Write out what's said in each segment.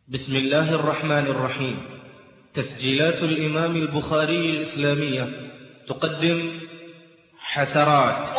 بسم الله الرحمن الرحيم. تسجيلات الإمام البخاري الإسلامية تقدم حسرات.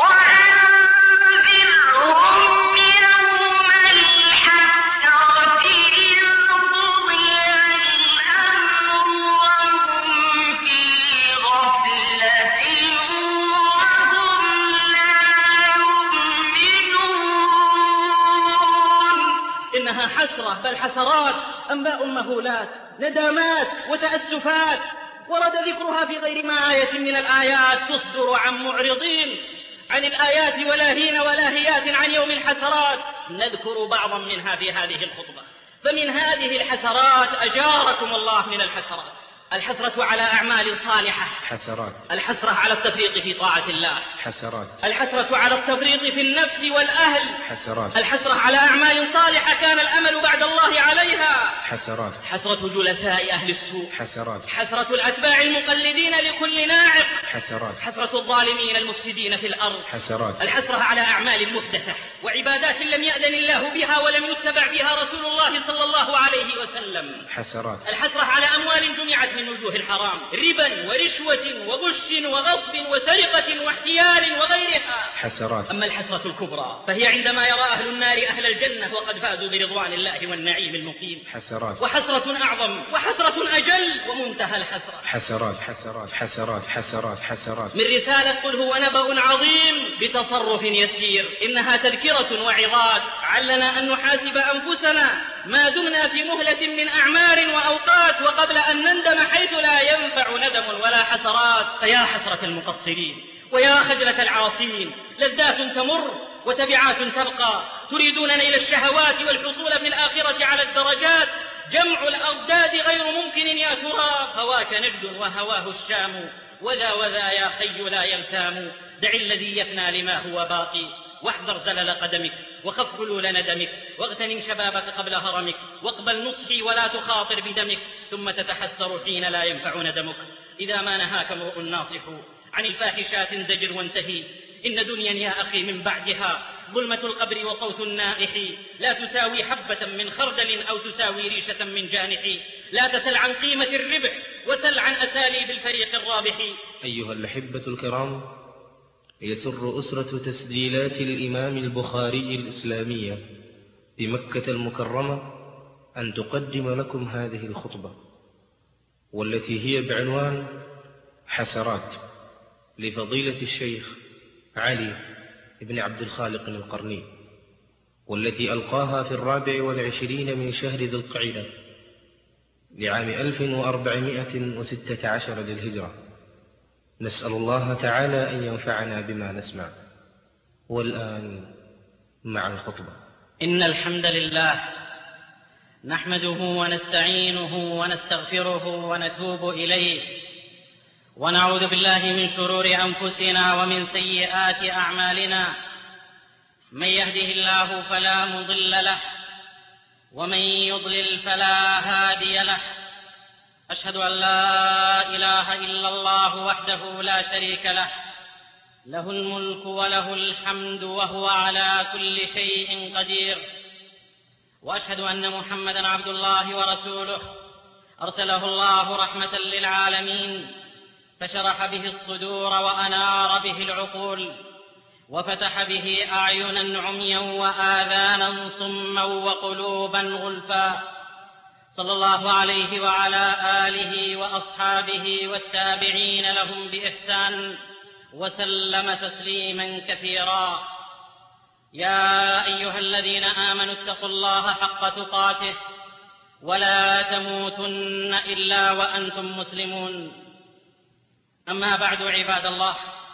إنها حسرة بل حسرات، أنباء مهولات، ندامات وتأسفات، ورد ذكرها في غير ما آية من الآيات تصدر عن معرضين عن الآيات ولاهين ولاهيات عن يوم الحسرات. نذكر بعضا منها في هذه الخطبة. فمن هذه الحسرات أجاركم الله من الحسرات: الحسرة على أعمال صالحة، حسرات. الحسرة على التفريط في طاعة الله، حسرات. الحسرة على التفريط في النفس والأهل، حسرات. الحسرة على أعمال صالحة كان الأمل بعد الله عليها، حسرات. حسرة جلساء أهل السوء، حسرات. حسرة الأتباع المقلدين لكل ناعق، حسرات. حسرة الظالمين المفسدين في الأرض، حسرات. الحسرة على أعمال محدثة وعبادات لم يأذن الله بها ولم يتبع بها رسول الله صلى الله عليه وسلم. حسرات. الحسرة على أموال جمعت من وجوه الحرام: ربا ورشوة وغش وغصب وسرقة واحتيال وغيرها. حسرات. أما الحسرة الكبرى فهي عندما يرى أهل النار أهل الجنة وقد فازوا برضوان الله والنعيم المقيم. حسرات. وحسرة أعظم وحسرة أجل ومنتهى الحسرة. حسرات. حسرات. حسرات. حسرات. حسرات. من رسالة قل هو نبأ عظيم بتصرف يسير، إنها تذكرة وعظات علنا أن نحاسب أنفسنا ما دمنا في مهلة من أعمار وأوقات، وقبل أن نندم حيث لا ينفع ندم ولا حسرات. فيا حسرة المقصرين ويا خجلة العاصين، لذات تمر وتبعات تبقى، تريدون نيل الشهوات والحصول في الآخرة على الدرجات، جمع الأضداد غير ممكن يا ترى، هواك نجد وهواه الشام، وذا وذا يا خي لا يلتام. دع الذي يفنى لما هو باقي، واحذر زلل قدمك وخف حلول ندمك، واغتنم شبابك قبل هرمك، واقبل نصحي ولا تخاطر بدمك، ثم تتحسر حين لا ينفع ندمك. إذا ما نهاك امرؤ ناصح عن الفاحشات زجر وانتهي، إن دنيا يا أخي من بعدها ظلمة القبر وصوت النائح، لا تساوي حبة من خردل أو تساوي ريشة من جانح. لا تسل عن قيمة الربح وسل عن أساليب الفريق الرابح. أيها الأحبة الكرام، يسر أسرة تسجيلات الإمام البخاري الإسلامية بمكة المكرمة أن تقدم لكم هذه الخطبة، والتي هي بعنوان حسرات لفضيلة الشيخ علي بن عبد الخالق القرني، والتي ألقاها في 24 من شهر ذي القعدة لعام 1416 للهجرة. نسأل الله تعالى أن ينفعنا بما نسمع. والآن مع الخطبة. إن الحمد لله نحمده ونستعينه ونستغفره ونتوب إليه، ونعوذ بالله من شرور أنفسنا ومن سيئات أعمالنا. من يهده الله فلا مضل له، ومن يضلل فلا هادي له. أشهد أن لا إله إلا الله وحده لا شريك له، له الملك وله الحمد وهو على كل شيء قدير. وأشهد أن محمدًا عبد الله ورسوله، أرسله الله رحمة للعالمين، فشرح به الصدور وأنار به العقول، وفتح به أعينا عميا وآذانا صما وقلوبا غلفا. صلى الله عليه وعلى آله وأصحابه والتابعين لهم بإحسان، وسلم تسليما كثيرا. يا أيها الذين آمنوا اتقوا الله حق تقاته ولا تموتن إلا وأنتم مسلمون. أما بعد عباد الله،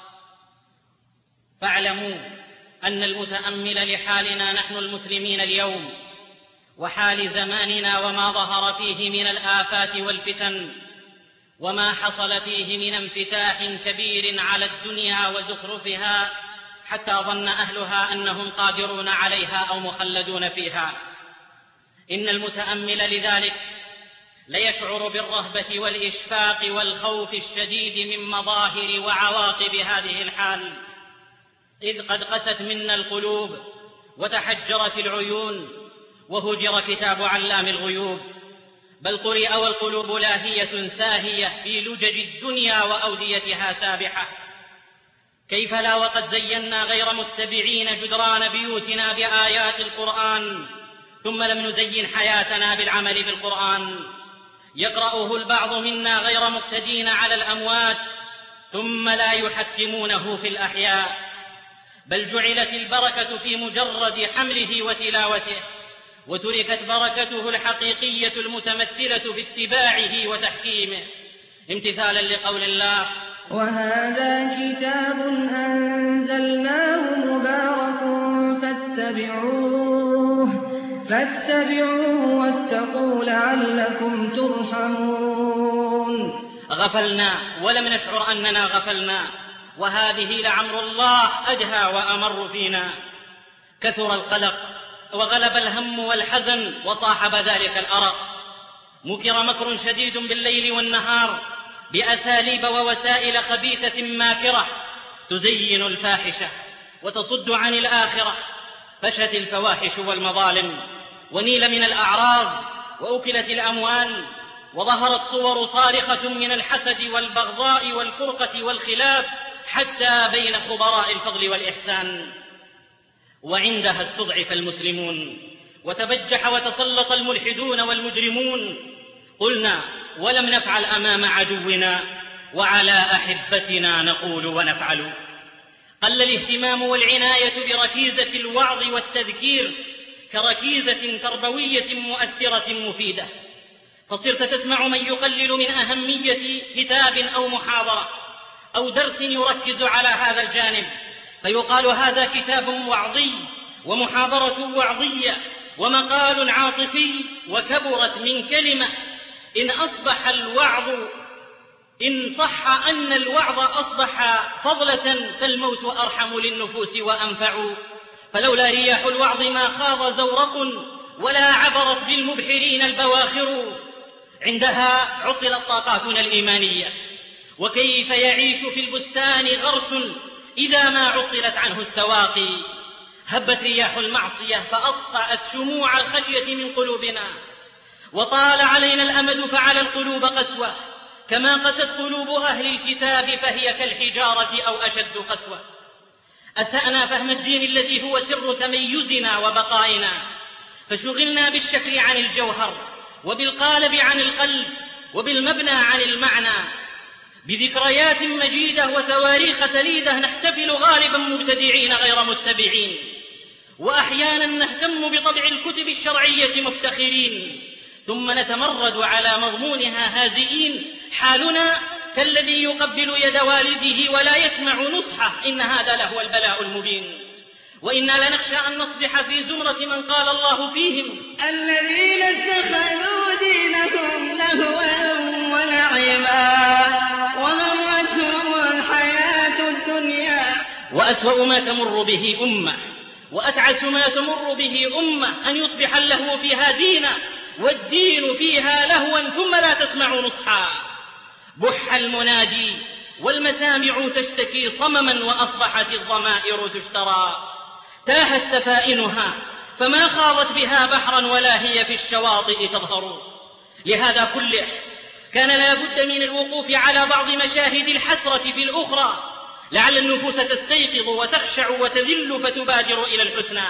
فاعلموا أن المتأمل لحالنا نحن المسلمين اليوم وحال زماننا وما ظهر فيه من الآفات والفتن، وما حصل فيه من انفتاح كبير على الدنيا وزخرفها، حتى ظن أهلها أنهم قادرون عليها أو مخلدون فيها. إن المتأمل لذلك ليشعر بالرهبة والإشفاق والخوف الشديد من مظاهر وعواقب هذه الحال، إذ قد قست منا القلوب وتحجرت العيون، وهجر كتاب علام الغيوب، بل قرئ والقلوب لاهية ساهية في لجج الدنيا وأوديتها سابحة. كيف لا وقد زينا غير متبعين جدران بيوتنا بآيات القرآن، ثم لم نزين حياتنا بالعمل بالقرآن. يقرأه البعض منا غير مقتدين على الأموات، ثم لا يحكمونه في الأحياء، بل جعلت البركة في مجرد حمله وتلاوته، وتركت بركته الحقيقية المتمثلة في اتباعه وتحكيمه، امتثالا لقول الله: وهذا كتاب أنزلناه مبارك فاتبعوه واتقوا لعلكم ترحمون. غفلنا ولم نشعر أننا غفلنا، وهذه لعمر الله أدهى وأمر فينا. كثر القلق وغلب الهم والحزن وصاحب ذلك الأرق. مكر مكر شديد بالليل والنهار بأساليب ووسائل خبيثة ماكرة تزين الفاحشة وتصد عن الآخرة. فشت الفواحش والمظالم، ونيل من الأعراض، وأكلت الأموال، وظهرت صور صارخة من الحسد والبغضاء والفرقة والخلاف حتى بين خبراء الفضل والإحسان. وعندها استضعف المسلمون وتبجح وتسلط الملحدون والمجرمون. قلنا ولم نفعل أمام عدونا، وعلى أحبتنا نقول ونفعل. قل الاهتمام والعناية بركيزة الوعظ والتذكير كركيزة تربوية مؤثرة مفيدة، فصرت تسمع من يقلل من أهمية كتاب أو محاضرة أو درس يركز على هذا الجانب، فيقال هذا كتاب وعظي ومحاضرة وعظية ومقال عاطفي، وكبرت من كلمة إن صح أن الوعظ أصبح فضلة فالموت أرحم للنفوس وأنفع. فلولا رياح الوعظ ما خاض زورق، ولا عبرت بالمبحرين البواخر. عندها عطلت طاقاتنا الإيمانية. وكيف يعيش في البستان غرس إذا ما عطلت عنه السواقي؟ هبت رياح المعصية فأطفأت شموع الخشية من قلوبنا، وطال علينا الأمد فعلى القلوب قسوة، كما قست قلوب أهل الكتاب فهي كالحجارة أو أشد قسوة. أسأنا فهم الدين الذي هو سر تميزنا وبقائنا، فشغلنا بالشكل عن الجوهر، وبالقالب عن القلب، وبالمبنى عن المعنى. بذكريات مجيدة وتواريخ تليدة نحتفل غالبا مبتدعين غير متبعين، وأحيانا نهتم بطبع الكتب الشرعية مفتخرين، ثم نتمرد على مضمونها هازئين. حالنا كالذي يقبل يد والده ولا يسمع نصحه، إن هذا لهو البلاء المبين. وإنا لنخشى أن نصبح في زمرة من قال الله فيهم: الذين اتخذوا دينهم لهوا ولعبا وغرتهم الحياة الدنيا. وأسوأ ما تمر به أمة وأتعس ما تمر به أمة أن يصبح اللهو فيها دينا والدين فيها لهوا ثم لا تسمع نصحا. بح المنادي والمسامع تشتكي صمما، وأصبحت الضمائر تشترى. تاهت سفائنها فما خاضت بها بحرا ولا هي في الشواطئ تظهر. لهذا كله كان لا بد من الوقوف على بعض مشاهد الحسرة في الأخرى، لعل النفوس تستيقظ وتخشع وتذل فتبادر إلى الحسنى.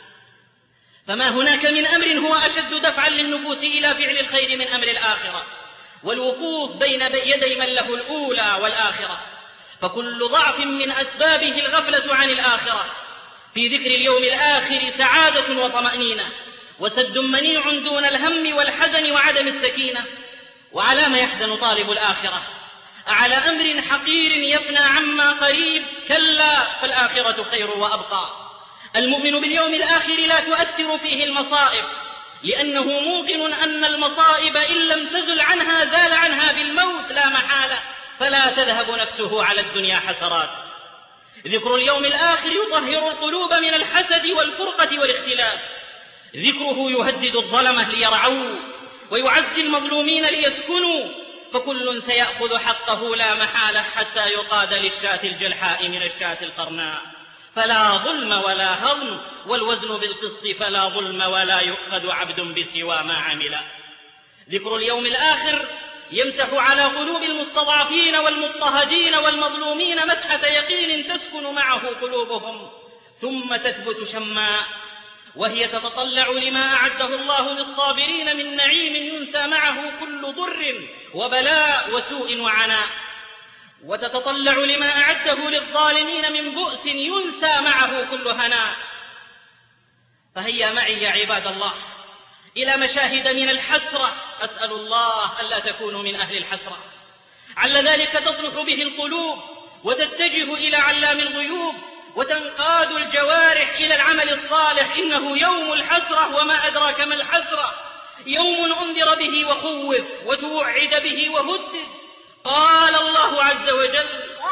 فما هناك من أمر هو أشد دفعا للنفوس إلى فعل الخير من أمر الآخرة، والوقوف بين يدي من له الأولى والآخرة. فكل ضعف من أسبابه الغفلة عن الآخرة. في ذكر اليوم الآخر سعادة وطمأنينة، وسد منيع دون الهم والحزن وعدم السكينة. وعلى ما يحزن طالب الآخرة؟ أعلى أمر حقير يفنى عما قريب؟ كلا، فالآخرة خير وأبقى. المؤمن باليوم الآخر لا تؤثر فيه المصائب، لأنه موقن أن المصائب إن لم تزل عنها زال عنها بالموت لا محالة، فلا تذهب نفسه على الدنيا حسرات. ذكر اليوم الآخر يطهر القلوب من الحسد والفرقة والاختلاف. ذكره يهدد الظلمة ليرعوا، ويعزي المظلومين ليسكنوا، فكل سيأخذ حقه لا محالة حتى يقاد للشاة الجلحاء من الشاة القرناء. فلا ظلم ولا هضم، والوزن بالقسط فلا ظلم ولا يؤخذ عبد بسوى ما عمل. ذكر اليوم الآخر يمسح على قلوب المستضعفين والمضطهدين والمظلومين مسحة يقين تسكن معه قلوبهم ثم تثبت شماء، وهي تتطلع لما أعده الله للصابرين من نعيم ينسى معه كل ضر وبلاء وسوء وعناء، وتتطلع لما أعده للظالمين من بؤس ينسى معه كل هناء. فهيا معي يا عباد الله إلى مشاهد من الحسرة، أسأل الله ألا تكونوا من أهل الحسرة، عل ذلك تصلح به القلوب وتتجه إلى علام الغيوب وتنقاد الجوارح إلى العمل الصالح. إنه يوم الحسرة، وما أدراك ما الحسرة، يوم أنذر به وخوف وتوعد به وهدد. قال الله عز وجل: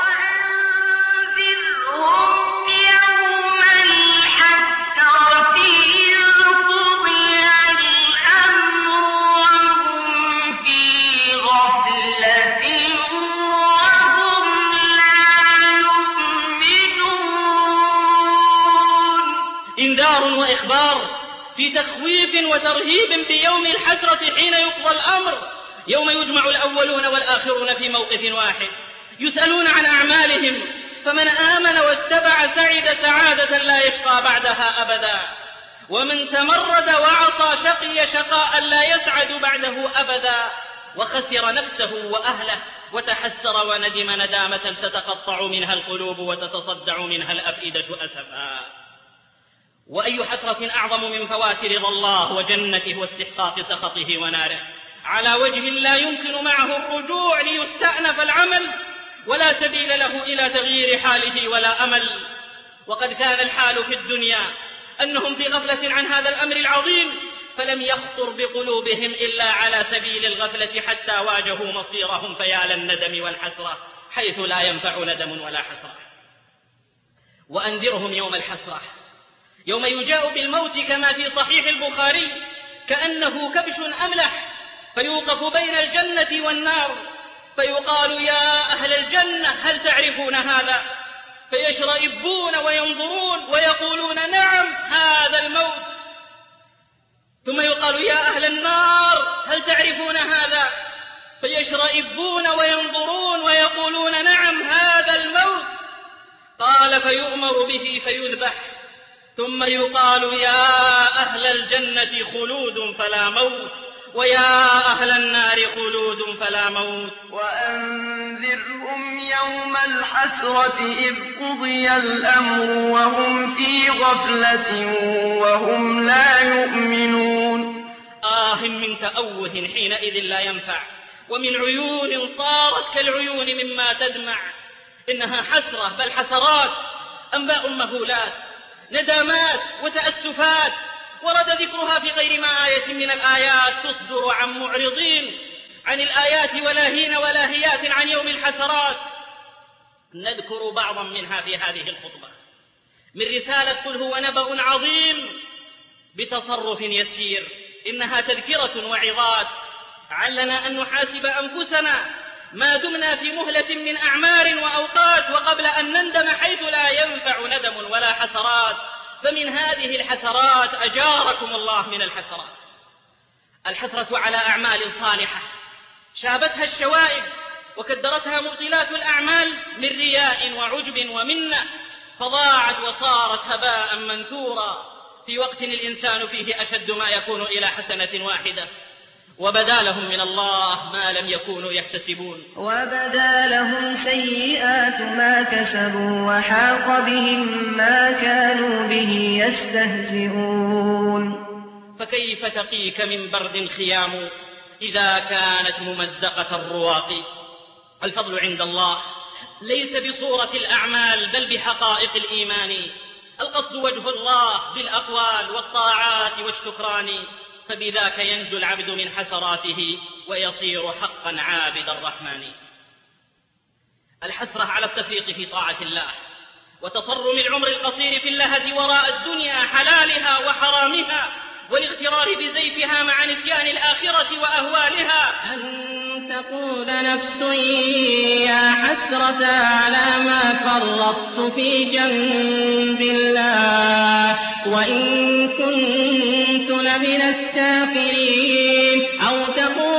وأنذرهم يوم الحسرة إذ قضي الأمر وهم في غفلة وهم لا يؤمنون. إنذار وإخبار في تخويف وترهيب بيوم الحسرة حين يقضى الأمر، يوم يجمع الأولون والآخرون في موقف واحد، يسألون عن أعمالهم، فمن آمن واتبع سعد سعادة لا يشقى بعدها أبدا، ومن تمرد وعصى شقي شقاء لا يسعد بعده أبدا، وخسر نفسه وأهله وتحسر وندم ندامة تتقطع منها القلوب وتتصدع منها الأفئدة أسفا. وأي حسرة أعظم من فوات رضا الله وجنته واستحقاق سخطه وناره على وجه لا يمكن معه الرجوع ليستأنف العمل، ولا سبيل له إلى تغيير حاله ولا أمل. وقد كان الحال في الدنيا أنهم في غفلة عن هذا الأمر العظيم، فلم يخطر بقلوبهم إلا على سبيل الغفلة حتى واجهوا مصيرهم، فيا للندم والحسرة حيث لا ينفع ندم ولا حسرة. وأنذرهم يوم الحسرة، يوم يجاء بالموت كما في صحيح البخاري كأنه كبش أملح، فيوقف بين الجنة والنار، فيقال: يا أهل الجنة هل تعرفون هذا؟ فيشرئبون وينظرون ويقولون: نعم هذا الموت. ثم يقال: يا أهل النار هل تعرفون هذا؟ فيشرئبون وينظرون ويقولون: نعم هذا الموت. قال: فيؤمر به فيذبح، ثم يقال: يا أهل الجنة خلود فلا موت، ويا أهل النار خلود فلا موت. وأنذرهم يوم الحسرة إذ قضي الأمر وهم في غفلة وهم لا يؤمنون. من تأوه حينئذ لا ينفع، ومن عيون صارت كالعيون مما تدمع. إنها حسرة بل حسرات، أنباء مهولات، ندامات وتأسفات، ورد ذكرها في غير ما آية من الآيات تصدر عن معرضين عن الآيات ولاهين ولاهيات عن يوم الحسرات. نذكر بعضا منها في هذه الخطبة من رسالة قل هو نبأ عظيم بتصرف يسير. إنها تذكرة وعظات علنا أن نحاسب أنفسنا ما دمنا في مهلة من أعمار وأوقات، وقبل أن نندم حيث لا ينفع ندم ولا حسرات. فمن هذه الحسرات أجاركم الله من الحسرات الحسرة على أعمال صالحة شابتها الشوائب وكدرتها مبطلات الأعمال من رياء وعجب ومنة، فضاعت وصارت هباء منثورا في وقت الإنسان فيه أشد ما يكون إلى حسنة واحدة، وبدا لهم من الله ما لم يكونوا يحتسبون. وبدا لهم سيئات ما كسبوا وحاق بهم ما كانوا به يستهزئون. فكيف تقيك من برد خيام إذا كانت ممزقة الرواق؟ الفضل عند الله ليس بصورة الأعمال بل بحقائق الإيمان. القصد وجه الله بالأقوال والطاعات والشكران، فبذاك ينجو العبد من حسراته ويصير حقا عابد الرحمن. الحسرة على التفريط في طاعة الله وتصرم العمر القصير في اللهث وراء الدنيا حلالها وحرامها والاغترار بزيفها مع نسيان الآخرة وأهوالها. أن تقول نفس يا حسرة على ما فرطت في جنب الله وإن كنت لمن الساخرين، أو تقول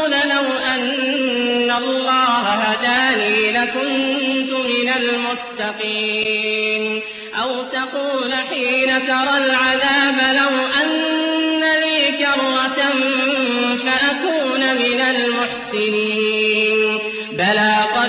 المتقين أو تقول حين ترى العذاب لو أن لي كرة فأكون من المحسنين بلى قد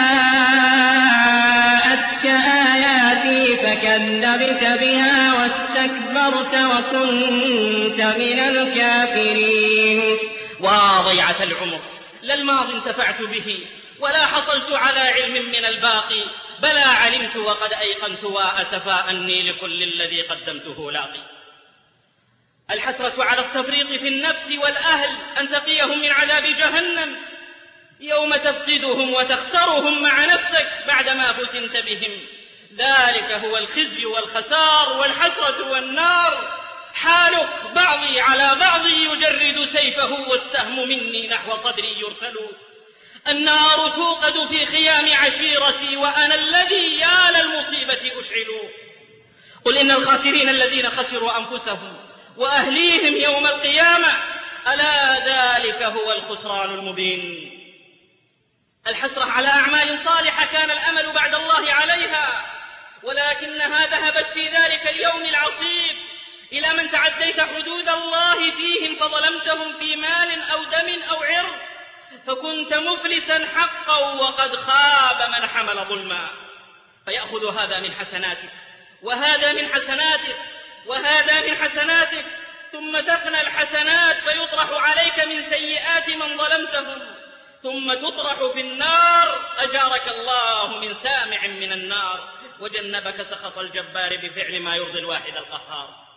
جاءتك آياتي فكذبت بها واستكبرت وكنت من الكافرين. وضيعة العمر لا الماضي انتفعت به ولا حصلت على علم من الباقي بلى علمت وقد أيقنت وأسفا أني لكل الذي قدمته لاقي. الحسرة على التفريط في النفس والأهل أن تقيهم من عذاب جهنم يوم تفقدهم وتخسرهم مع نفسك بعدما فتنت بهم. ذلك هو الخزي والخسار والحسرة والنار. حالك بعضي على بعضي يجرد سيفه والسهم مني نحو صدري يرسل. النار توقد في خيام عشيرتي وأنا الذي يا للمصيبة أشعل. قل إن الخاسرين الذين خسروا أنفسهم وأهليهم يوم القيامة ألا ذلك هو الخسران المبين. الحسرة على أعمال صالحة كان الأمل بعد الله عليها ولكنها ذهبت في ذلك اليوم العصيب إلى من تعديت حدود الله فيهم فظلمتهم في مال أو دم أو عرض فكنت مفلسا حقا وقد خاب من حمل ظلما. فيأخذ هذا من حسناتك وهذا من حسناتك وهذا من حسناتك ثم تفنى الحسنات فيطرح عليك من سيئات من ظلمتهم ثم تطرح في النار. أجارك الله من سامع من النار وجنبك سخط الجبار بفعل ما يرضي الواحد القهار.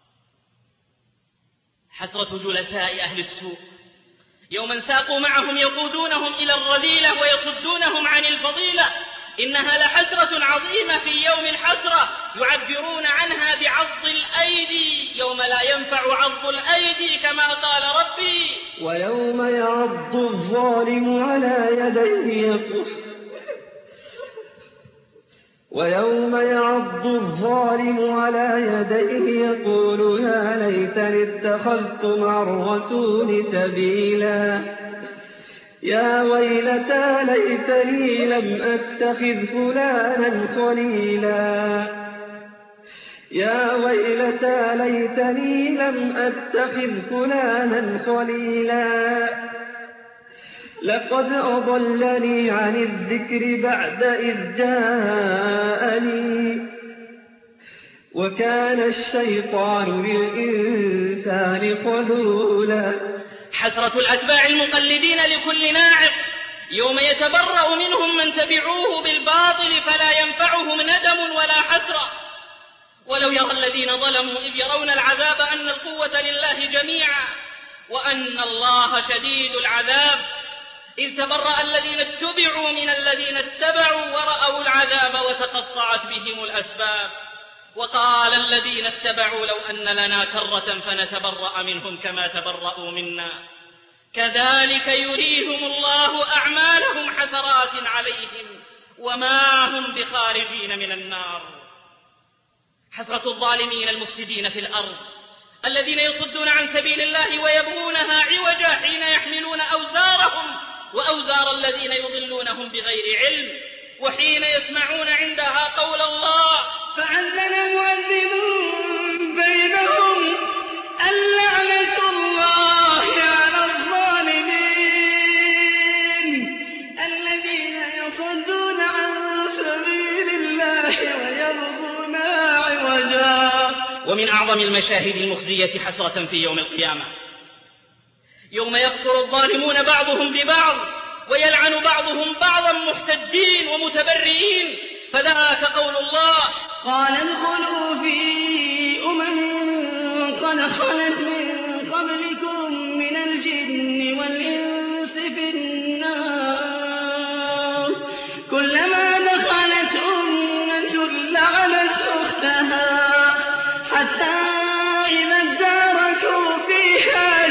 حسرة جلساء أهل السوء يوما ساقوا معهم يقودونهم إلى الرذيلة ويصدونهم عن الفضيلة. إنها لحسرة عظيمة في يوم الحسرة يعبرون عنها بعض الأيدي يوم لا ينفع عض الأيدي كما قال ربي ويوم يعض الظالم على يديه يقول يا ليتني اتخذت مع الرسول سبيلا يا ويلتى ليتني لم أتخذ فلانا خليلا لقد أضلني عن الذكر بعد إذ جاءني وكان الشيطان للإنسان خذولا. حسرة الأتباع المقلدين لكل ناعق يوم يتبرأ منهم من تبعوه بالباطل فلا ينفعهم ندم ولا حسرة. ولو يرى الذين ظلموا إذ يرون العذاب أن القوة لله جميعا وأن الله شديد العذاب إذ تبرأ الذين اتبعوا من الذين اتبعوا ورأوا العذاب وتقطعت بهم الأسباب. وقال الذين اتبعوا لو أن لنا كرة فنتبرأ منهم كما تبرأوا منا كذلك يريهم الله أعمالهم حسرات عليهم وما هم بخارجين من النار. حسرة الظالمين المفسدين في الأرض الذين يصدون عن سبيل الله ويبغونها عوجا حين يحملون أوزارهم وأوزار الذين يضلونهم بغير علم وحين يسمعون عندها قول الله فأذن مؤذن بينهم اللعنة الله على الظالمين الذين يصدون عن سبيل الله ويبغونها عوجا. ومن أعظم المشاهد المخزية حسرة في يوم القيامة يوم يكفر الظالمون بعضهم ببعض ويلعن بعضهم بعضا محتجين ومتبرئين فذاك قول الله قال ادخلوا في قد خلت من قبلكم من الجن والإنس في النار كلما دخلت أمة لعنت أختها حتى إذا اداركوا فيها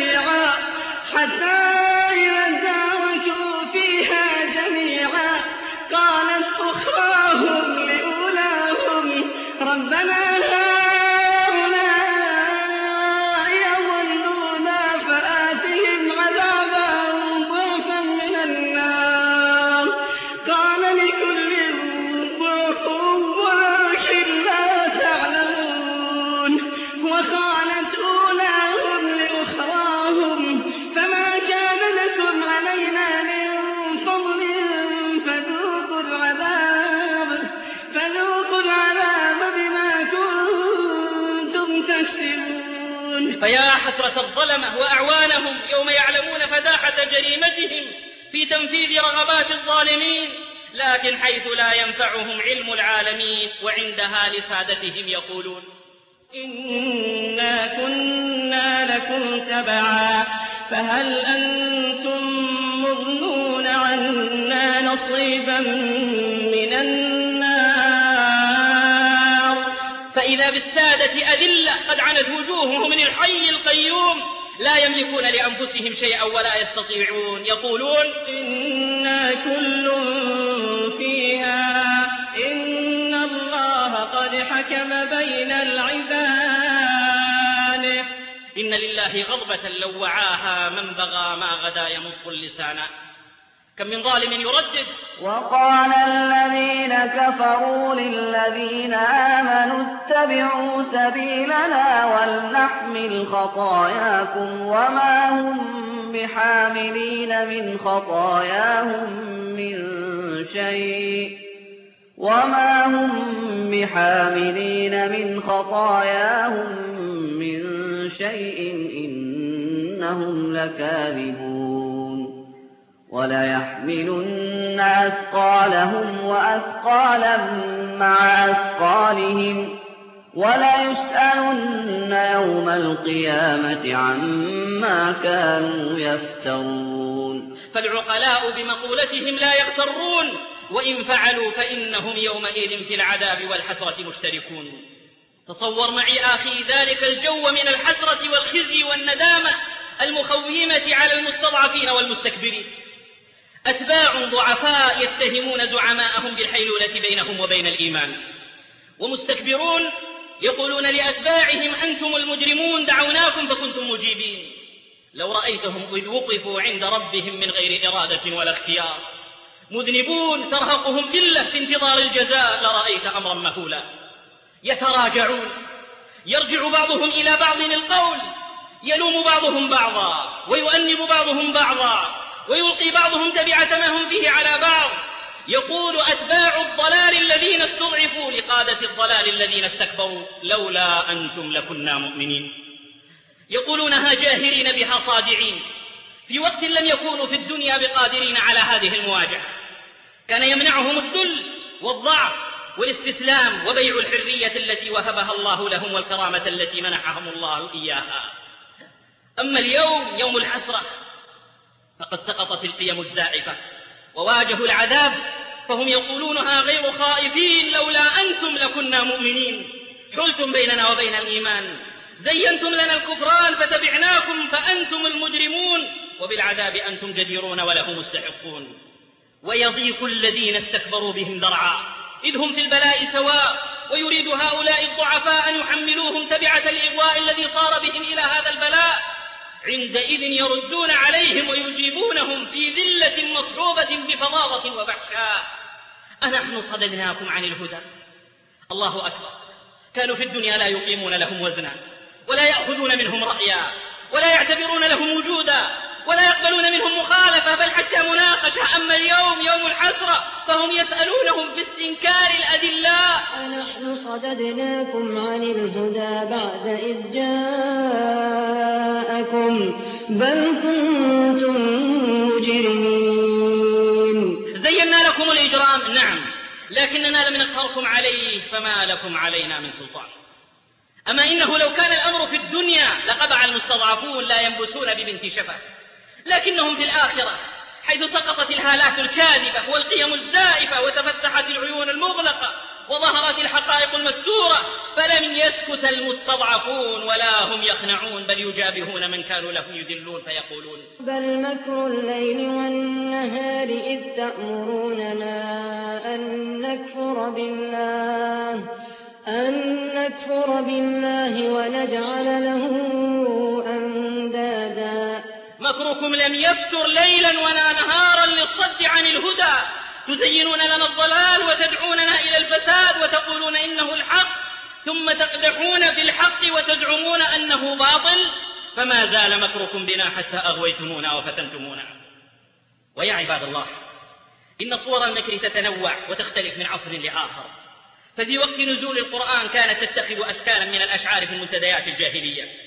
جميعا قالت أخراهم لأولاهم ربنا هؤلاء فيا حسرة الظلمة وأعوانهم يوم يعلمون فداحة جريمتهم في تنفيذ رغبات الظالمين، لكن حيث لا ينفعهم علم العالمين وعندها لسادتهم يقولون إنا كنا لكم تبعا فهل أنتم مغنون عنا نصيبا من النار. فإذا بالسادة أذلة قد عنت وجوههم من الحي القيوم لا يملكون لأنفسهم شيئا ولا يستطيعون، يقولون إنا كل فيها إن الله قد حكم بين العباد. إن لله غضبة لو وعاها من بغى ما غدا يمط اللسان. كم من ظالم يردد وقال الذين كفروا للذين آمنوا اتبعوا سبيلنا ولنحمل خطاياكم وما هم بحاملين من خطاياهم من شيء إنهم لكاذبون. وليحملن أثقالهم وأثقالا مع أثقالهم وليسألن يوم القيامة عما كانوا يفترون. فالعقلاء بمقولتهم لا يغترون، وإن فعلوا فإنهم يومئذ في العذاب والحسرة مشتركون. تصور معي أخي ذلك الجو من الحسرة والخزي والندامة المخومة على المستضعفين والمستكبرين. أتباع ضعفاء يتهمون زعماءهم بالحيلولة بينهم وبين الإيمان، ومستكبرون يقولون لأتباعهم أنتم المجرمون دعوناكم فكنتم مجيبين. لو رأيتهم إذ وقفوا عند ربهم من غير إرادة ولا اختيار مذنبون ترهقهم ذلة في انتظار الجزاء لرأيت أمرا مهولا. يتراجعون، يرجع بعضهم إلى بعض القول، يلوم بعضهم بعضا ويؤنب بعضهم بعضا ويلقي بعضهم تبعة ما هم فيه على بعض. يقول أتباع الضلال الذين استضعفوا لقادة الضلال الذين استكبروا لولا أنتم لكنا مؤمنين. يقولونها جاهرين بها صادعين في وقت لم يكونوا في الدنيا بقادرين على هذه المواجهة. كان يمنعهم الذل والضعف والاستسلام وبيع الحرية التي وهبها الله لهم والكرامة التي منحهم الله إياها. أما اليوم يوم الحسرة فقد سقطت القيم الزائفة وواجهوا العذاب، فهم يقولونها غير خائفين لولا أنتم لكنا مؤمنين. حلتم بيننا وبين الإيمان، زينتم لنا الكفران فتبعناكم فأنتم المجرمون، وبالعذاب أنتم جديرون وله مستحقون. ويضيق الذين استكبروا بهم ذرعا إذ هم في البلاء سواء، ويريد هؤلاء الضعفاء أن يحملوهم تبعة الإغواء الذي صار بهم إلى هذا البلاء. عندئذ يردون عليهم ويجيبونهم في ذلة مصحوبة بفظاظة وفحشاء. أنحن صددناكم عن الهدى؟ الله أكبر. كانوا في الدنيا لا يقيمون لهم وزنا ولا يأخذون منهم رأيا ولا يعتبرون لهم وجودا ولا يقبلون منهم مخالفة بل حتى مناقشة. أما اليوم يوم الحسرة فهم يسألونهم باستنكار الأدلاء. أنحن صددناكم عن الهدى بعد إذ جاءكم بل كنتم مجرمين. زينا لكم الإجرام نعم، لكننا لم نقهركم عليه فما لكم علينا من سلطان. أما إنه لو كان الأمر في الدنيا لقبع المستضعفون لا ينبسون ببنت شفة، لكنهم في الآخرة حيث سقطت الهالات الكاذبة والقيم الزائفة وتفتحت العيون المغلقة وظهرت الحقائق المستورة فلم يسكت المستضعفون ولا هم يقنعون بل يجابهون من كانوا لهم يذلون فيقولون بل مكر الليل والنهار إذ تأمروننا أن نكفر بالله ونجعل له أندادا. مكركم لم يفتر ليلا ولا نهارا للصد عن الهدى، تزينون لنا الضلال وتدعوننا إلى الفساد وتقولون إنه الحق ثم تقدحون في الحق وتزعمون أنه باطل، فما زال مكركم بنا حتى أغويتمونا وفتنتمونا. ويا عباد الله، إن صور المكر تتنوع وتختلف من عصر لآخر، ففي وقت نزول القرآن كانت تتخذ أشكالا من الأشعار في المنتديات الجاهلية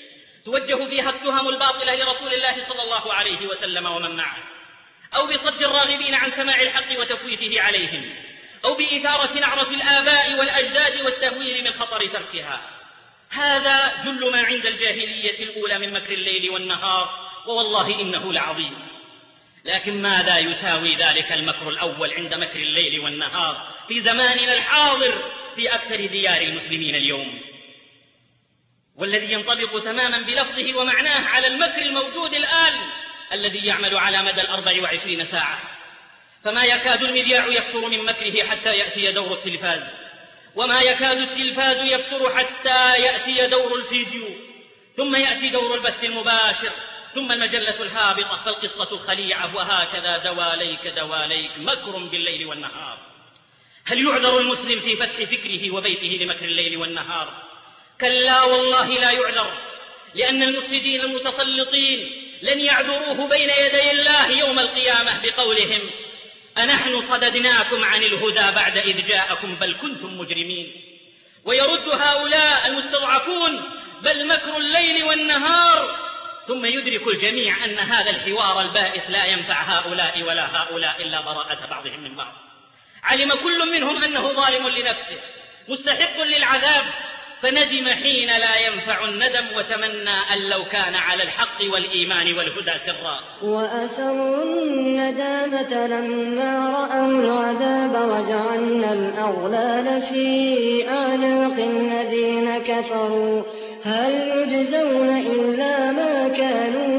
توجه فيها التهم الباطلة لرسول الله صلى الله عليه وسلم ومن معه، أو بصد الراغبين عن سماع الحق وتفويته عليهم، أو بإثارة نعرة الآباء والأجداد والتهويل من خطر تركها. هذا جل ما عند الجاهلية الأولى من مكر الليل والنهار، ووالله إنه لعظيم. لكن ماذا يساوي ذلك المكر الأول عند مكر الليل والنهار في زماننا الحاضر في أكثر ديار المسلمين اليوم، والذي ينطبق تماما بلفظه ومعناه على المكر الموجود الآن الذي يعمل على مدى 24 ساعة. فما يكاد المذياع يفتر من مكره حتى يأتي دور التلفاز، وما يكاد التلفاز يفتر حتى يأتي دور الفيديو، ثم يأتي دور البث المباشر، ثم المجلة الهابطة، فالقصة الخليعة، وهكذا دواليك دواليك مكر بالليل والنهار. هل يعذر المسلم في فتح فكره وبيته لمكر الليل والنهار؟ كلا والله لا يعذر، لأن المفسدين المتسلطين لن يعذروه بين يدي الله يوم القيامة بقولهم: أنحن صددناكم عن الهدى بعد إذ جاءكم بل كنتم مجرمين. ويرد هؤلاء المستضعفون: بل مكر الليل والنهار. ثم يدرك الجميع أن هذا الحوار البائس لا ينفع هؤلاء ولا هؤلاء إلا براءة بعضهم من بعض. علم كل منهم أنه ظالم لنفسه مستحق للعذاب، فندم حين لا ينفع الندم، وتمنى أن لو كان على الحق والإيمان والهدى سرا. وأسروا الندامة لما رأوا العذاب وجعلنا الأغلال في أعناق الذين كفروا هل يجزون إلا ما كانوا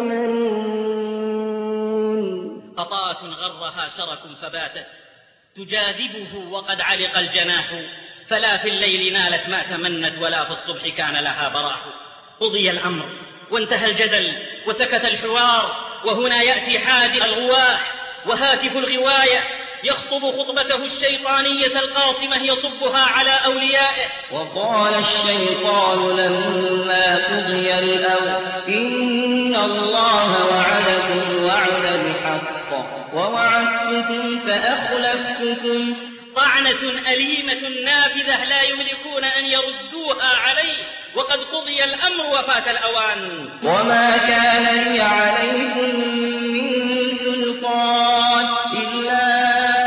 يعملون. قطاة غرها شرك فباتت تجاذبه وقد علق الجناح، فلا في الليل نالت ما تمنت ولا في الصبح كان لها براح. قضي الأمر وانتهى الجدل وسكت الحوار، وهنا يأتي حادث الغواح وهاتف الغواية يخطب خطبته الشيطانية القاصمة يصبها على أوليائه. وقال الشيطان لما قضي الأمر إن الله وعدكم وعد الحق ووعدتكم فأخلفتكم. طعنة أليمة نافذة لا يملكون أن يردوها عليه، وقد قضي الأمر وفات الأوان. وما كان لي عليكم من سلطان إلا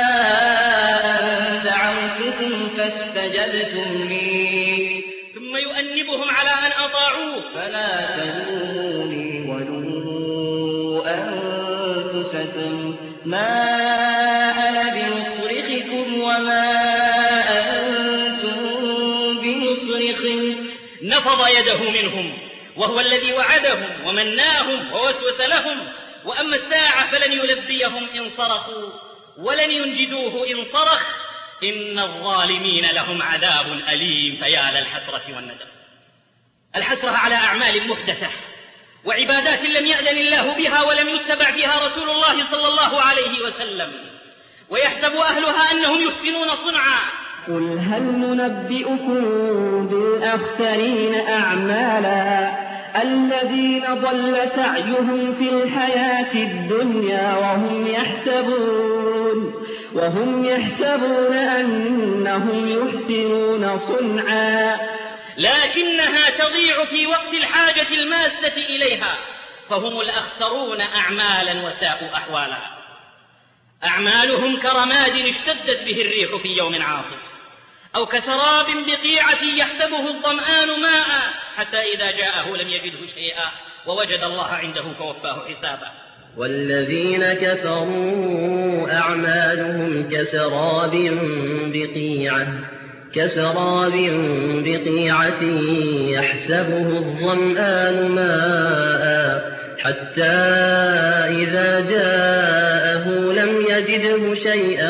أن دعوتكم فاستجبتم لي. ثم يؤنبهم على أن أطاعوه: فلا تلوموني ولوموا أنفسكم ما أنا بمصرخكم وما أنتم بمصرخي. نفض يده منهم، وهو الذي وعدهم ومناهم ووسوس لهم. وأما الساعة فلن يلبيهم إن صرخوا ولن ينجدوه إن صرخ. إن الظالمين لهم عذاب أليم، فيا للحسرة والندم. الحسرة على أعمال محدثة وعبادات لم يأذن الله بها ولم يتبع بها رسول الله صلى الله عليه وسلم، ويحسب أهلها أنهم يحسنون صنعا. قل هل ننبئكم بالأخسرين أعمالا الذين ضل سعيهم في الحياة الدنيا وهم يحسبون أنهم يحسنون صنعا، لكنها تضيع في وقت الحاجة الماسة إليها، فهم الأخسرون أعمالا وساءوا أحوالا. أعمالهم كرماد اشتدت به الريح في يوم عاصف، أو كسراب بقيعة يحسبه الظمآن ماء حتى إذا جاءه لم يجده شيئا ووجد الله عنده فوفاه حسابه. والذين كفروا أعمالهم كسراب بقيعة يحسبه الظمآن ماء حتى إذا جاءه لم يجده شيئا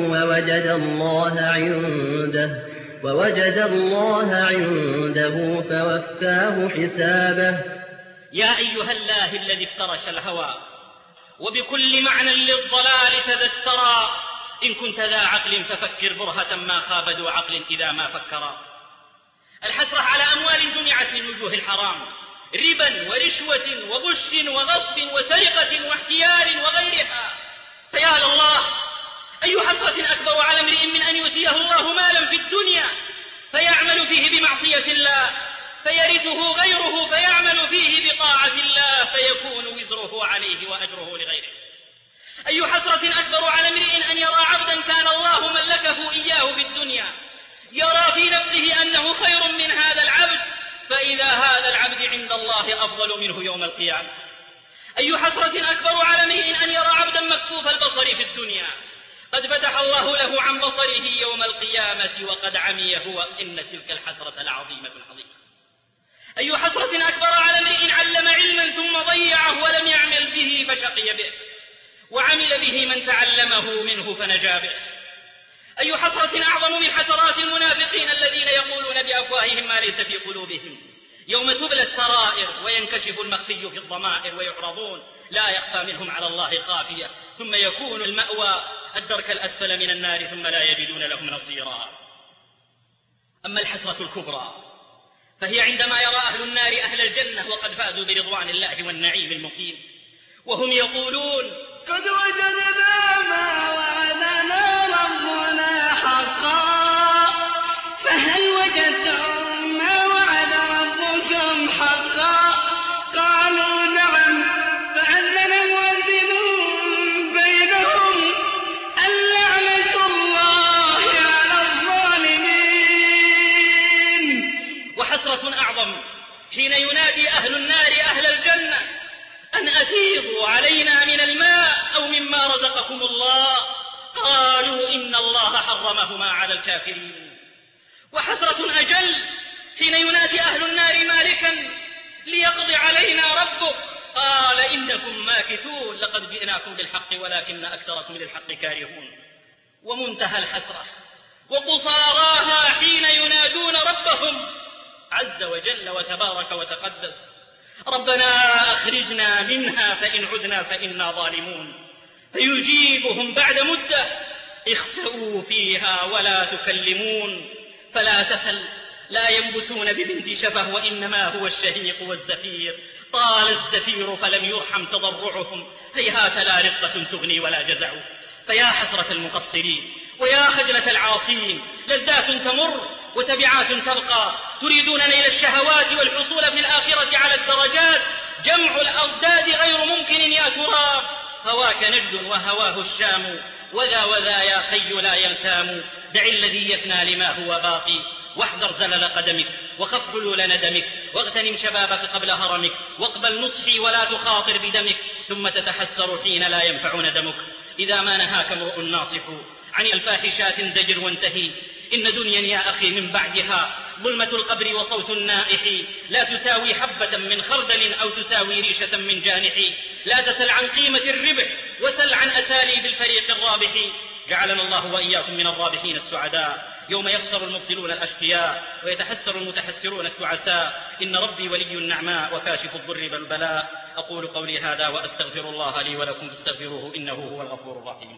ووجد الله عنده فوفاه حسابه. يا أيها الله الذي افترش الهوى وبكل معنى للضلال تذترا، إن كنت ذا عقل ففكر برهة ما خاب ذو عقل إذا ما فكرا. الحسرة على أموال جمعت من وجوه الحرام، ربا ورشوة وغش وغصب وسرقة واحتيال وغيرها. فيا لله، أي حسرة أكبر على امرئ من أن يؤتيه الله مالا في الدنيا فيعمل فيه بمعصية الله، فيرثه غيره فيعمل فيه بطاعة الله فيكون وزره عليه وأجره لغيره. أي حسرة أكبر على امرئ أن يرى عبدا كان الله ملكه إياه في الدنيا يرى في نفسه أنه خير من هذا العبد، فإذا هذا العبد عند الله أفضل منه يوم القيامة. أي حسرة أكبر على امرئ أن يرى عبدا مكفوف البصر في الدنيا قد فتح الله له عن بصره يوم القيامة وقد عمي هو، إن تلك الحسرة لعظيمة عظيمة. أي حسرة أكبر على امرئ علم علما ثم ضيعه ولم يعمل به فشقي به، وعمل به من تعلمه منه فنجا به. أي حسرة أعظم من حسرات المنافقين الذين يقولون بأفواههم ما ليس في قلوبهم، يوم تبلى السرائر وينكشف المخفي في الضمائر ويعرضون لا يخفى منهم على الله خافية، ثم يكون المأوى الدرك الأسفل من النار ثم لا يجدون لهم نصيرا. أما الحسرة الكبرى فهي عندما يرى أهل النار أهل الجنة وقد فازوا برضوان الله والنعيم المقيم، وهم يقولون قد وجدنا ما وعدنا ربنا حقا فهل وجدتم ما وعد ربكم حقا؟ قالوا نعم. فأذن مؤذن بينهم اللعنة الله على الظالمين. وحسرة أعظم حين ينادي أهل النار أهل الجنة أن أفيضوا علينا من الماء أو مما رزقكم الله، قالوا إن الله حرمهما على الكافرين. وحسرة أجل حين ينادي أهل النار مالكا ليقضي علينا ربك، قال إنكم ماكثون لقد جئناكم بالحق ولكن أكثركم للحق كارهون. ومنتهى الحسرة وقصاراها حين ينادون ربهم عز وجل وتبارك وتقدس ربنا أخرجنا منها فإن عدنا فإنا ظالمون، فيجيبهم بعد مدة اخسئوا فيها ولا تكلمون، فلا تسل لا ينبسون ببنت شفه وإنما هو الشهيق والزفير، طال الزفير فلم يرحم تضرعهم، هيهات لا رقة تغني ولا جزع. فيا حسرة المقصرين ويا خجلة العاصين، لذات تمر وتبعات تبقى، تريدون نيل الشهوات والحصول في الآخرة على الدرجات، جمع الأضداد غير ممكن يا تراب، هواك نجد وهواه الشام، وذا يا خي لا يلتام، دع الذي يفنى لما هو باقي، واحذر زلل قدمك وخف حلول ندمك، واغتنم شبابك قبل هرمك، واقبل نصحي ولا تخاطر بدمك، ثم تتحسر حين لا ينفع ندمك. إذا ما نهاك امرؤ ناصح عن الفاحشات زجر وانتهي، إن دنيا يا أخي من بعدها ظلمة القبر وصوت النائح، لا تساوي حبة من خردل أو تساوي ريشة من جانح، لا تسل عن قيمة الربح وسل عن أساليب الفريق الرابح. جعلنا الله وإياكم من الرابحين السعداء، يوم يخسر المبطلون الأشقياء ويتحسر المتحسرون التعساء. إن ربي ولي النعماء وكاشف الضر والبلاء. أقول قولي هذا وأستغفر الله لي ولكم فاستغفروه إنه هو الغفور الرحيم.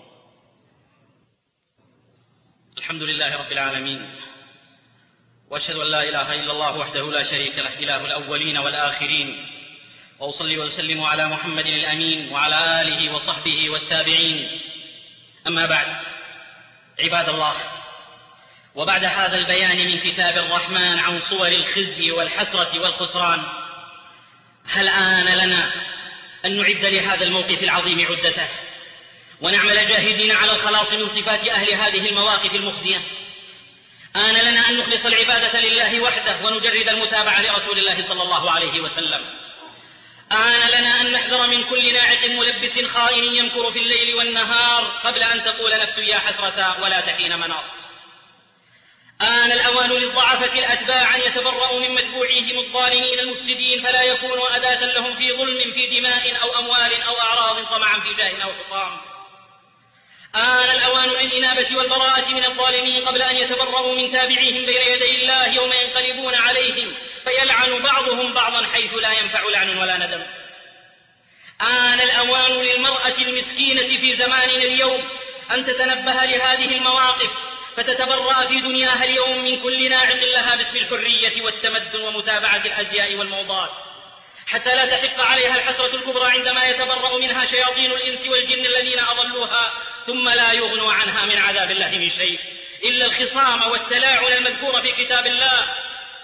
الحمد لله رب العالمين، وأشهد أن لا إله إلا الله وحده لا شريك له إله الأولين والآخرين، وأصلي وأسلم على محمد الأمين وعلى آله وصحبه والتابعين. أما بعد، عباد الله، وبعد هذا البيان من كتاب الرحمن عن صور الخزي والحسرة والخسران، هل آن لنا أن نعد لهذا الموقف العظيم عدته ونعمل جاهدين على الخلاص من صفات أهل هذه المواقف المخزية؟ آن لنا أن نخلص العبادة لله وحده ونجرد المتابعة لرسول الله صلى الله عليه وسلم. آن لنا أن نحذر من كل ناعق ملبس خائن يمكر في الليل والنهار قبل أن تقول نفس يا حسرة ولا تحين مناص. آن الأوان للضعفة الأتباع أن يتبرؤوا من متبوعيهم الظالمين المفسدين فلا يكونوا أداة لهم في ظلم في دماء أو أموال أو أعراض طمعا في جاه أو حطام. آن الأوان للإنابة والبراءة من الظالمين قبل أن يتبرؤوا من تابعيهم بين يدي الله يوم ينقلبون عليهم فيلعن بعضهم بعضا حيث لا ينفع لعن ولا ندم. آن الأوان للمرأة المسكينة في زماننا اليوم أن تتنبه لهذه المواقف فتتبرأ في دنياها اليوم من كل ناعق لها باسم الحرية والتمدن ومتابعة الأزياء والموضات، حتى لا تحق عليها الحسرة الكبرى عندما يتبرأ منها شياطين الإنس والجن الذين أضلوها ثم لا يغنوا عنها من عذاب الله من شيء إلا الخصام والتلاعن المذكور في كتاب الله.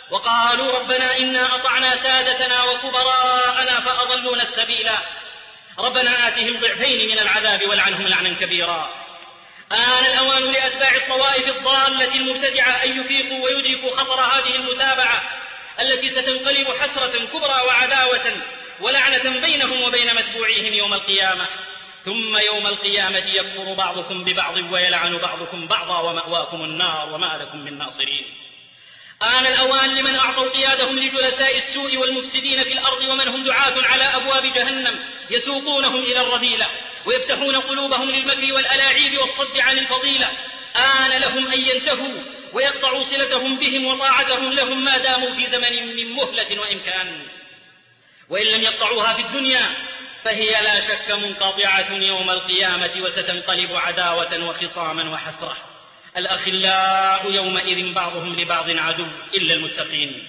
وقالوا ربنا إنا أطعنا سادتنا وكبراءنا فأضلونا السبيلا ربنا آتهم ضعفين من العذاب والعنهم لعنا كبيرا. آن الأوان لأتباع الطوائف الضالة المبتدعة أن يفيقوا ويدركوا خطر هذه المتابعة التي ستنقلب حسرة كبرى وعداوة ولعنة بينهم وبين متبوعيهم يوم القيامة. ثم يوم القيامة يكفر بعضكم ببعض ويلعن بعضكم بعضا ومأواكم النار وما لكم من ناصرين. آن الأوان لمن أعطوا قيادهم لجلساء السوء والمفسدين في الأرض ومن هم دعاة على أبواب جهنم يسوقونهم إلى الرذيلة ويفتحون قلوبهم للمكر والألاعيب والصد عن الفضيلة. آن لهم أن ينتهوا ويقطعوا صلتهم بهم وطاعتهم لهم ما داموا في زمن من مهلة وإمكان، وإن لم يقطعوها في الدنيا فهي لا شك منقطعة يوم القيامة وستنقلب عداوة وخصاما وحسرة. الأخلاء يومئذ بعضهم لبعض عدو إلا المتقين.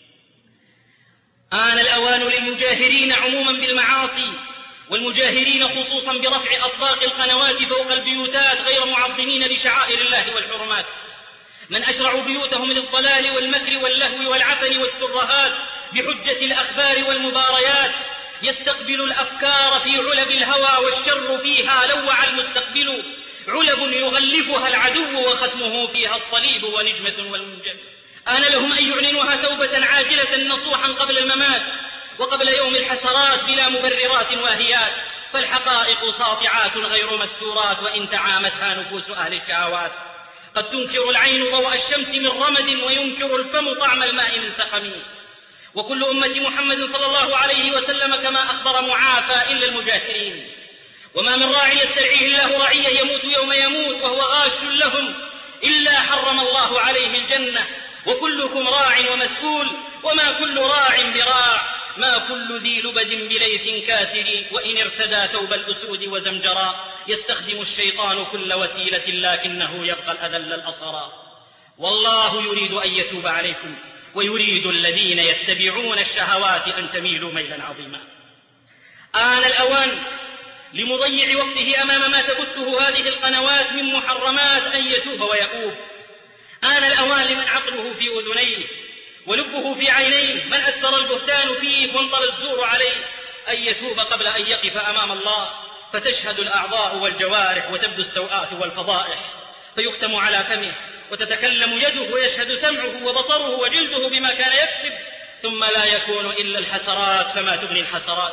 آن الأوان للمجاهرين عموما بالمعاصي والمجاهرين خصوصا برفع أطباق القنوات فوق البيوتات غير معظمين لشعائر الله والحرمات، من أشرعوا بيوتهم للضلال والمكر واللهو والعفن والترهات بحجة الأخبار والمباريات، يستقبل الأفكار في علب الهوى والشر فيها لوع المستقبل، علب يغلفها العدو وختمه فيها الصليب ونجمة والمنجل. آن لهم أن يعلنوها توبة عاجلة نصوحا قبل الممات وقبل يوم الحسرات بلا مبررات واهيات، فالحقائق ساطعات غير مستورات وإن تعامتها نفوس أهل الشهوات. قد تنكر العين ضوء الشمس من رمد وينكر الفم طعم الماء من سقم، وكل أمة محمد صلى الله عليه وسلم كما أخبر معافى إلا المجاهرين. وما من راع يسترعيه الله رعيه يموت يوم يموت وهو غاش لهم إلا حرم الله عليه الجنة. وكلكم راع ومسؤول وما كل راع براع، ما كل ذي لبد بليث كاسر، وإن ارتدى ثوب الأسود وزمجرا يستخدم الشيطان كل وسيلة لكنه يبقى الأذل الأصرا. والله يريد أن يتوب عليكم ويريد الذين يتبعون الشهوات أن تميلوا ميلا عظيما. آن الأوان لمضيع وقته أمام ما تبثه هذه القنوات من محرمات أن يتوب ويؤوب. آن الأوان لمن عقله في أذنيه ولبه في عينيه، من أثر البهتان فيه وانطر الزور عليه، أن يتوب قبل أن يقف أمام الله فتشهد الأعضاء والجوارح وتبدو السوءات والفضائح، فيختم على فمه وتتكلم يده ويشهد سمعه وبصره وجلده بما كان يكسب، ثم لا يكون إلا الحسرات فما تغني الحسرات.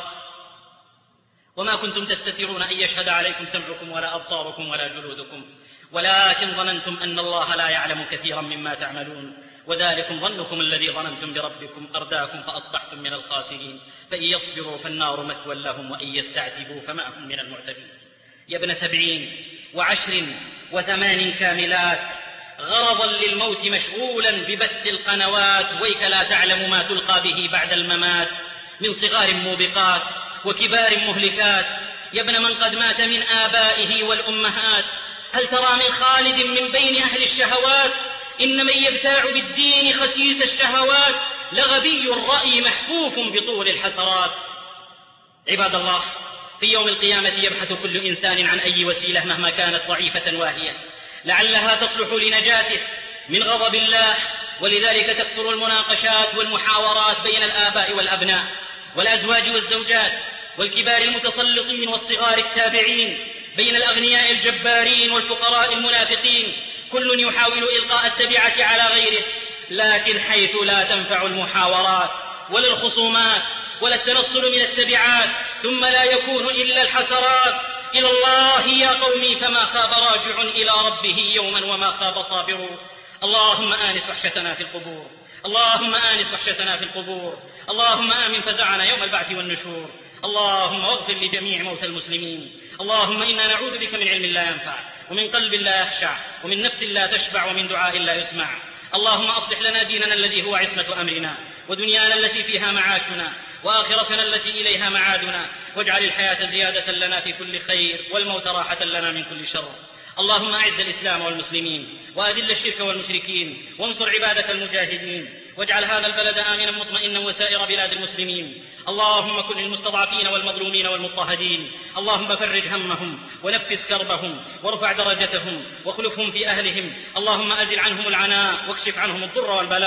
وما كنتم تستترون أن يشهد عليكم سمعكم ولا أبصاركم ولا جلودكم، ولكن ظننتم أن الله لا يعلم كثيرا مما تعملون، وذلكم ظنكم الذي ظننتم بربكم أرداكم فأصبحتم من الخاسرين. فإن يصبروا فالنار مثوى لهم وإن يستعتبوا فما هم من المعتبين. يا ابن 70 و10 و8 كاملات غرضا للموت مشغولا ببث القنوات، ويك لا تعلم ما تلقى به بعد الممات من صغار موبقات وكبار مهلكات. يا ابن من قد مات من آبائه والأمهات، هل ترى من خالد من بين أهل الشهوات؟ إن من يبتاع بالدين خسيس الشهوات لغبي الرأي محفوف بطول الحسرات. عباد الله، في يوم القيامة يبحث كل إنسان عن أي وسيلة مهما كانت ضعيفة واهية لعلها تصلح لنجاته من غضب الله، ولذلك تكثر المناقشات والمحاورات بين الآباء والأبناء والأزواج والزوجات والكبار المتسلطين والصغار التابعين، بين الأغنياء الجبارين والفقراء المنافقين، كل يحاول إلقاء التبعة على غيره، لكن حيث لا تنفع المحاورات ولا الخصومات ولا التنصل من التبعات، ثم لا يكون إلا الحسرات. إلى الله يا قومي فما خاب راجع إلى ربه يوما وما خاب صابر. اللهم آنس وحشتنا في القبور، اللهم آنس وحشتنا في القبور، اللهم آمن فزعنا يوم البعث والنشور، اللهم اغفر لجميع موتى المسلمين. اللهم إنا نعوذ بك من علم لا ينفع ومن قلب لا يخشع ومن نفس لا تشبع ومن دعاء لا يسمع. اللهم أصلح لنا ديننا الذي هو عصمة أمرنا، ودنيانا التي فيها معاشنا، وآخرتنا التي إليها معادنا، واجعل الحياة زيادة لنا في كل خير والموت راحة لنا من كل شر. اللهم أعز الإسلام والمسلمين وأذل الشرك والمشركين وانصر عبادك المجاهدين، واجعل هذا البلد آمنا مطمئنا وسائر بلاد المسلمين. اللهم كن للمستضعفين والمظلومين والمضطهدين، اللهم فرج همهم ونفس كربهم وارفع درجتهم واخلفهم في أهلهم. اللهم أزل عنهم العناء واكشف عنهم الضر والبلاء.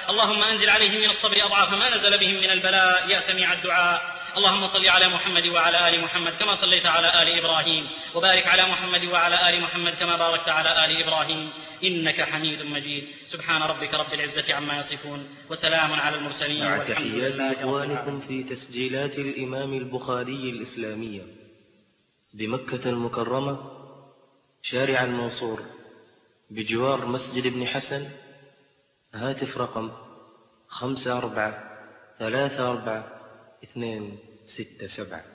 اللهم أنزل عليهم من الصبر أضعاف ما نزل بهم من البلاء يا سميع الدعاء. اللهم صل على محمد وعلى آل محمد كما صليت على آل إبراهيم، وبارك على محمد وعلى آل محمد كما باركت على آل إبراهيم إنك حميد مجيد. سبحان ربك رب العزة عما يصفون وسلام على المرسلين مع والحمد تحيات لله رب إخوانكم العالمين. في تسجيلات الإمام البخاري الإسلامية بمكة المكرمة، شارع المنصور بجوار مسجد ابن حسن. هاتف رقم 54344267.